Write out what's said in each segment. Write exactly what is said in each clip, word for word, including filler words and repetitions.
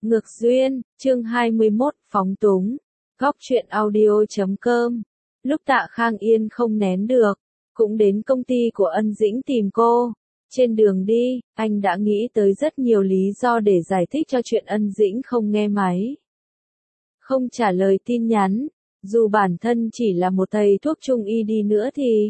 Ngược duyên, chương hai mươi mốt, phóng túng. Góc truyện audio chấm com. Lúc Tạ Khang Yên không nén được, cũng đến công ty của Ân Dĩnh tìm cô. Trên đường đi, anh đã nghĩ tới rất nhiều lý do để giải thích cho chuyện Ân Dĩnh không nghe máy, không trả lời tin nhắn. Dù bản thân chỉ là một thầy thuốc trung y đi nữa thì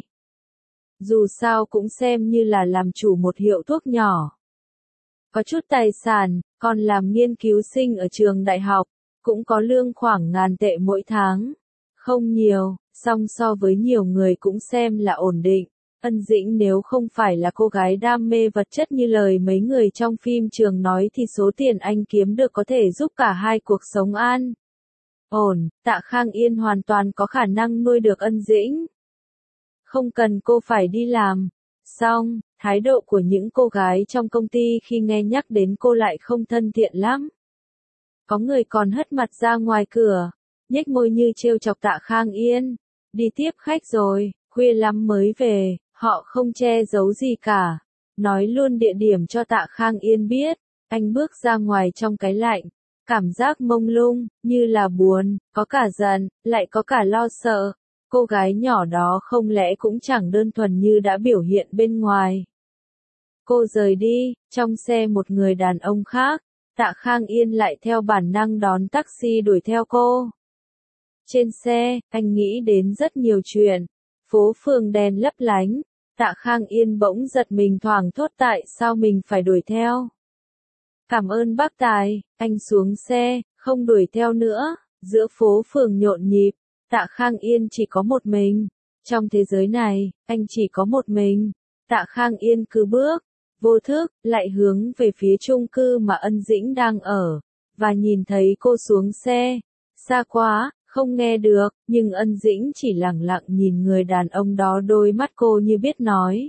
dù sao cũng xem như là làm chủ một hiệu thuốc nhỏ. Có chút tài sản, còn làm nghiên cứu sinh ở trường đại học, cũng có lương khoảng ngàn tệ mỗi tháng. Không nhiều, song so với nhiều người cũng xem là ổn định. Ân Dĩnh nếu không phải là cô gái đam mê vật chất như lời mấy người trong phim trường nói thì số tiền anh kiếm được có thể giúp cả hai cuộc sống an ổn. Tạ Khang Yên hoàn toàn có khả năng nuôi được Ân Dĩnh, không cần cô phải đi làm. Song, thái độ của những cô gái trong công ty khi nghe nhắc đến cô lại không thân thiện lắm. Có người còn hất mặt ra ngoài cửa, nhếch môi như trêu chọc Tạ Khang Yên. Đi tiếp khách rồi, khuya lắm mới về, họ không che giấu gì cả. Nói luôn địa điểm cho Tạ Khang Yên biết. Anh bước ra ngoài trong cái lạnh, cảm giác mông lung, như là buồn, có cả giận, lại có cả lo sợ. Cô gái nhỏ đó không lẽ cũng chẳng đơn thuần như đã biểu hiện bên ngoài. Cô rời đi, trong xe một người đàn ông khác. Tạ Khang Yên lại theo bản năng đón taxi đuổi theo cô. Trên xe, anh nghĩ đến rất nhiều chuyện. Phố phường đèn lấp lánh. Tạ Khang Yên bỗng giật mình thoảng thốt tại sao mình phải đuổi theo. Cảm ơn bác Tài, anh xuống xe, không đuổi theo nữa. Giữa phố phường nhộn nhịp, Tạ Khang Yên chỉ có một mình. Trong thế giới này, anh chỉ có một mình. Tạ Khang Yên cứ bước, vô thức, lại hướng về phía chung cư mà Ân Dĩnh đang ở, và nhìn thấy cô xuống xe. Xa quá, không nghe được, nhưng Ân Dĩnh chỉ lẳng lặng nhìn người đàn ông đó, đôi mắt cô như biết nói.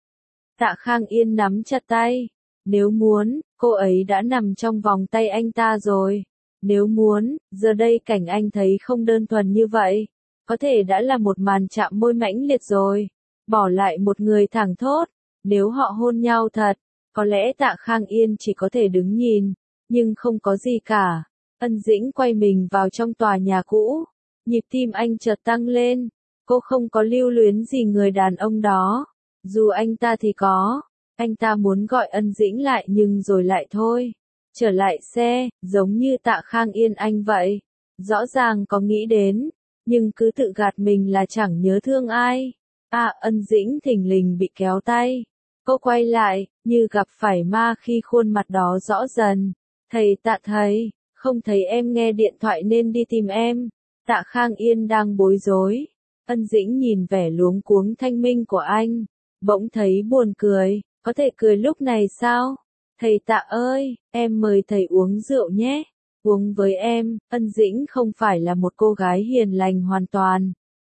Tạ Khang Yên nắm chặt tay. Nếu muốn, cô ấy đã nằm trong vòng tay anh ta rồi. Nếu muốn, giờ đây cảnh anh thấy không đơn thuần như vậy. Có thể đã là một màn chạm môi mãnh liệt rồi. Bỏ lại một người thẳng thốt. Nếu họ hôn nhau thật, có lẽ Tạ Khang Yên chỉ có thể đứng nhìn, nhưng không có gì cả. Ân Dĩnh quay mình vào trong tòa nhà cũ. Nhịp tim anh chợt tăng lên. Cô không có lưu luyến gì người đàn ông đó. Dù anh ta thì có. Anh ta muốn gọi Ân Dĩnh lại nhưng rồi lại thôi. Trở lại xe, giống như Tạ Khang Yên anh vậy. Rõ ràng có nghĩ đến, nhưng cứ tự gạt mình là chẳng nhớ thương ai. À, Ân Dĩnh thình lình bị kéo tay. Cô quay lại, như gặp phải ma khi khuôn mặt đó rõ dần. Thầy Tạ thầy, không thấy em nghe điện thoại nên đi tìm em. Tạ Khang Yên đang bối rối. Ân Dĩnh nhìn vẻ luống cuống thanh minh của anh, bỗng thấy buồn cười. Có thể cười lúc này sao? Thầy Tạ ơi, em mời thầy uống rượu nhé. Uống với em. Ân Dĩnh không phải là một cô gái hiền lành hoàn toàn.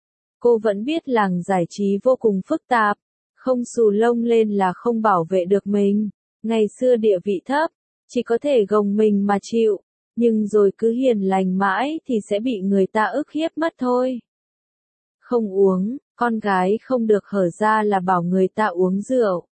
Cô vẫn biết làng giải trí vô cùng phức tạp. Không xù lông lên là không bảo vệ được mình. Ngày xưa địa vị thấp, chỉ có thể gồng mình mà chịu. Nhưng rồi cứ hiền lành mãi thì sẽ bị người ta ức hiếp mất thôi. Không uống, con gái không được hở ra là bảo người ta uống rượu.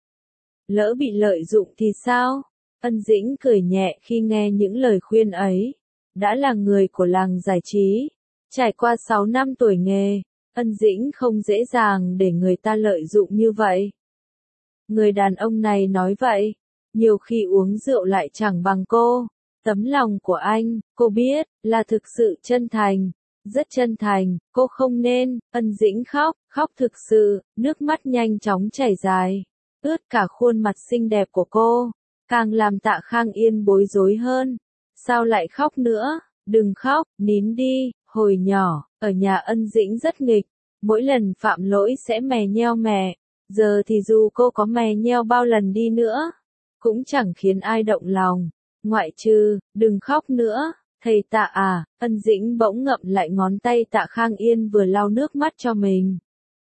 Lỡ bị lợi dụng thì sao? Ân Dĩnh cười nhẹ khi nghe những lời khuyên ấy. Đã là người của làng giải trí, trải qua sáu năm tuổi nghề, Ân Dĩnh không dễ dàng để người ta lợi dụng như vậy. Người đàn ông này nói vậy, nhiều khi uống rượu lại chẳng bằng cô. Tấm lòng của anh, cô biết, là thực sự chân thành, rất chân thành. Cô không nên. Ân Dĩnh khóc, khóc thực sự, nước mắt nhanh chóng chảy dài, ướt cả khuôn mặt xinh đẹp của cô, càng làm Tạ Khang Yên bối rối hơn. Sao lại khóc nữa? Đừng khóc, nín đi. Hồi nhỏ, ở nhà Ân Dĩnh rất nghịch, mỗi lần phạm lỗi sẽ mè nheo mẹ. Giờ thì dù cô có mè nheo bao lần đi nữa, cũng chẳng khiến ai động lòng, ngoại trừ, đừng khóc nữa. Thầy Tạ à, Ân Dĩnh bỗng ngậm lại ngón tay Tạ Khang Yên vừa lau nước mắt cho mình.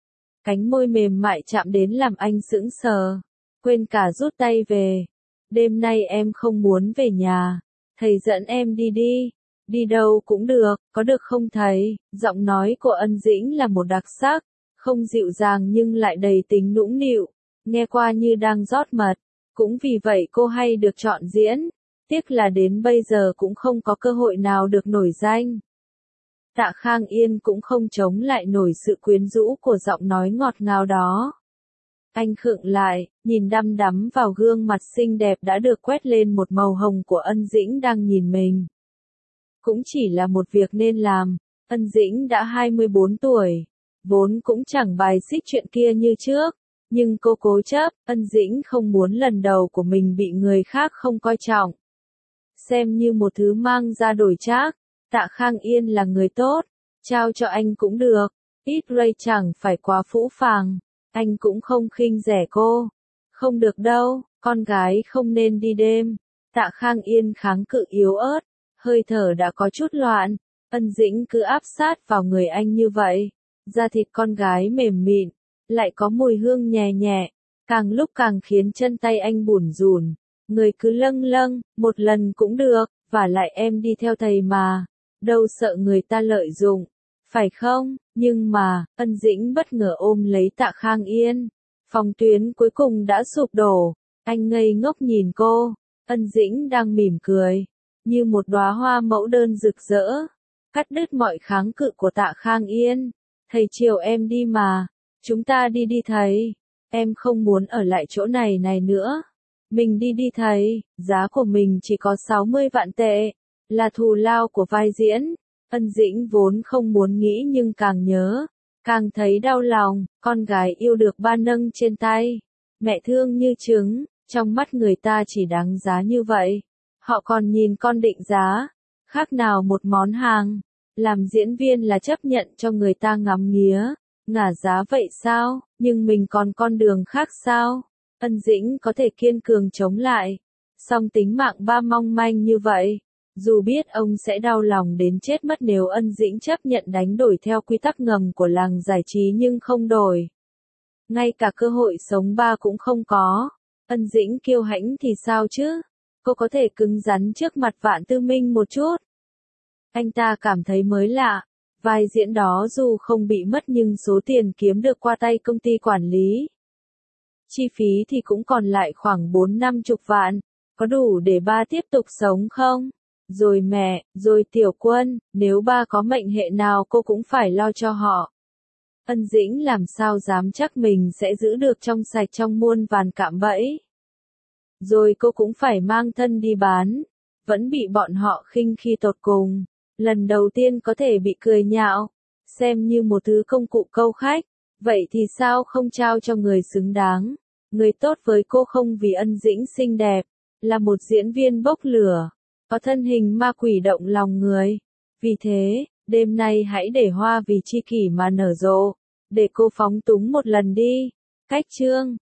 Cánh môi mềm mại chạm đến làm anh sững sờ, quên cả rút tay về. Đêm nay em không muốn về nhà, thầy dẫn em đi đi. Đi đâu cũng được, có được không thầy? Giọng nói của Ân Dĩnh là một đặc sắc, không dịu dàng nhưng lại đầy tính nũng nịu, nghe qua như đang rót mật. Cũng vì vậy cô hay được chọn diễn. Tiếc là đến bây giờ cũng không có cơ hội nào được nổi danh. Tạ Khang Yên cũng không chống lại nổi sự quyến rũ của giọng nói ngọt ngào đó. Anh khựng lại, nhìn đăm đắm vào gương mặt xinh đẹp đã được quét lên một màu hồng của Ân Dĩnh đang nhìn mình. Cũng chỉ là một việc nên làm, Ân Dĩnh đã hai mươi bốn tuổi, vốn cũng chẳng bài xích chuyện kia như trước, nhưng cô cố chấp, Ân Dĩnh không muốn lần đầu của mình bị người khác không coi trọng. Xem như một thứ mang ra đổi trác, Tạ Khang Yên là người tốt, trao cho anh cũng được, ít Ray chẳng phải quá phũ phàng, anh cũng không khinh rẻ cô. Không được đâu, con gái không nên đi đêm. Tạ Khang Yên kháng cự yếu ớt, hơi thở đã có chút loạn, Ân Dĩnh cứ áp sát vào người anh như vậy, da thịt con gái mềm mịn, lại có mùi hương nhẹ nhẹ, càng lúc càng khiến chân tay anh bủn rủn, người cứ lâng lâng, một lần cũng được, và lại em đi theo thầy mà, đâu sợ người ta lợi dụng, phải không? Nhưng mà, Ân Dĩnh bất ngờ ôm lấy Tạ Khang Yên, phòng tuyến cuối cùng đã sụp đổ, anh ngây ngốc nhìn cô, Ân Dĩnh đang mỉm cười, như một đóa hoa mẫu đơn rực rỡ, cắt đứt mọi kháng cự của Tạ Khang Yên. Thầy chiều em đi mà, chúng ta đi đi thầy, em không muốn ở lại chỗ này này nữa. Mình đi đi thầy, giá của mình chỉ có sáu mươi vạn tệ, là thù lao của vai diễn. Ân Dĩnh vốn không muốn nghĩ nhưng càng nhớ, càng thấy đau lòng, con gái yêu được ba nâng trên tay, mẹ thương như trứng, trong mắt người ta chỉ đáng giá như vậy. Họ còn nhìn con định giá, khác nào một món hàng. Làm diễn viên là chấp nhận cho người ta ngắm nghía, ngả giá vậy sao, nhưng mình còn con đường khác sao? Ân Dĩnh có thể kiên cường chống lại, song tính mạng ba mong manh như vậy, dù biết ông sẽ đau lòng đến chết mất nếu Ân Dĩnh chấp nhận đánh đổi theo quy tắc ngầm của làng giải trí nhưng không đổi. Ngay cả cơ hội sống ba cũng không có, Ân Dĩnh kiêu hãnh thì sao chứ? Cô có thể cứng rắn trước mặt Vạn Tư Minh một chút. Anh ta cảm thấy mới lạ, vai diễn đó dù không bị mất nhưng số tiền kiếm được qua tay công ty quản lý. Chi phí thì cũng còn lại khoảng bốn năm chục vạn, có đủ để ba tiếp tục sống không? Rồi mẹ, rồi Tiểu Quân, nếu ba có mệnh hệ nào cô cũng phải lo cho họ. Ân Dĩnh làm sao dám chắc mình sẽ giữ được trong sạch trong muôn vàn cạm bẫy. Rồi cô cũng phải mang thân đi bán, vẫn bị bọn họ khinh khi tột cùng. Lần đầu tiên có thể bị cười nhạo, xem như một thứ công cụ câu khách, vậy thì sao không trao cho người xứng đáng, người tốt với cô không vì Ân Dĩnh xinh đẹp, là một diễn viên bốc lửa, có thân hình ma quỷ động lòng người. Vì thế, đêm nay hãy để hoa vì tri kỷ mà nở rộ, để cô phóng túng một lần đi. Cách chương